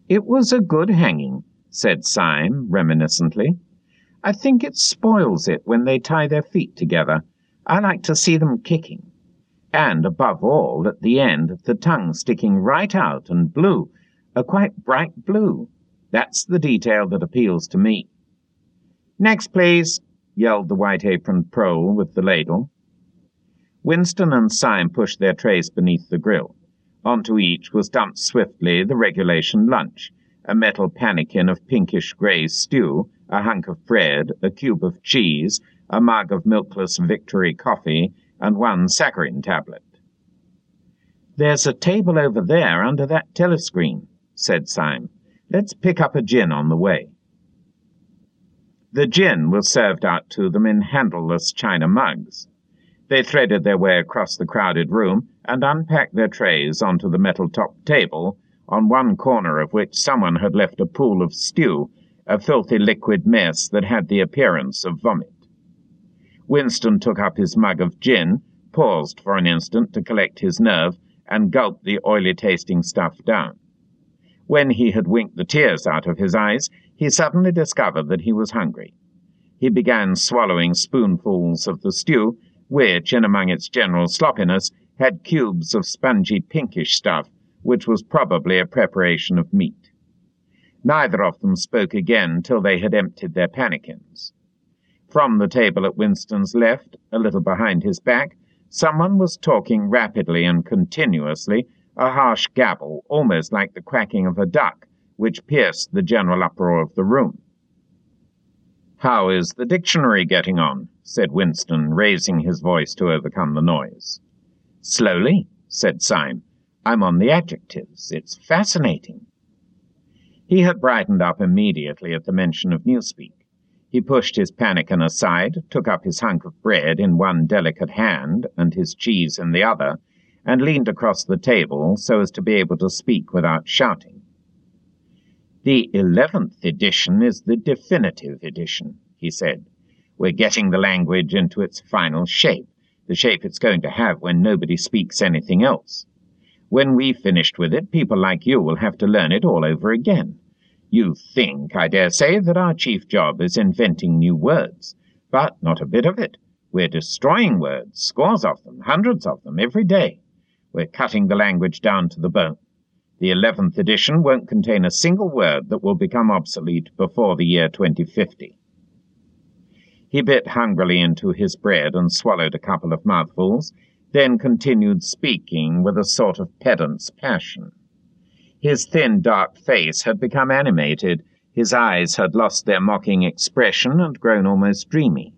"It was a good hanging," said Syme reminiscently. "I think it spoils it when they tie their feet together. I like to see them kicking. And, above all, at the end, the tongue sticking right out and blue, a quite bright blue. That's the detail that appeals to me." "Next, please," yelled the white-aproned prole with the ladle. Winston and Syme pushed their trays beneath the grill. Onto each was dumped swiftly the regulation lunch, a metal pannikin of pinkish-grey stew, a hunk of bread, a cube of cheese, a mug of milkless Victory coffee, and one saccharin tablet. "There's a table over there under that telescreen," said Syme. "Let's pick up a gin on the way." The gin was served out to them in handleless china mugs. They threaded their way across the crowded room and unpacked their trays onto the metal-topped table, on one corner of which someone had left a pool of stew, a filthy liquid mess that had the appearance of vomit. Winston took up his mug of gin, paused for an instant to collect his nerve, and gulped the oily-tasting stuff down. When he had winked the tears out of his eyes, he suddenly discovered that he was hungry. He began swallowing spoonfuls of the stew, which, in among its general sloppiness, had cubes of spongy pinkish stuff, which was probably a preparation of meat. Neither of them spoke again till they had emptied their pannikins. From the table at Winston's left, a little behind his back, someone was talking rapidly and continuously, a harsh gabble, almost like the quacking of a duck, which pierced the general uproar of the room. "How is the dictionary getting on?" said Winston, raising his voice to overcome the noise. "Slowly," said Syme. "I'm on the adjectives. It's fascinating." He had brightened up immediately at the mention of Newspeak. He pushed his pannikin aside, took up his hunk of bread in one delicate hand and his cheese in the other, and leaned across the table so as to be able to speak without shouting. "The 11th edition is the definitive edition," he said. "We're getting the language into its final shape, the shape it's going to have when nobody speaks anything else. When we've finished with it, people like you will have to learn it all over again. You think, I dare say, that our chief job is inventing new words, but not a bit of it. We're destroying words, scores of them, hundreds of them, every day. We're cutting the language down to the bone. The 11th edition won't contain a single word that will become obsolete before the year 2050. He bit hungrily into his bread and swallowed a couple of mouthfuls, then continued speaking with a sort of pedant's passion. His thin, dark face had become animated, his eyes had lost their mocking expression and grown almost dreamy.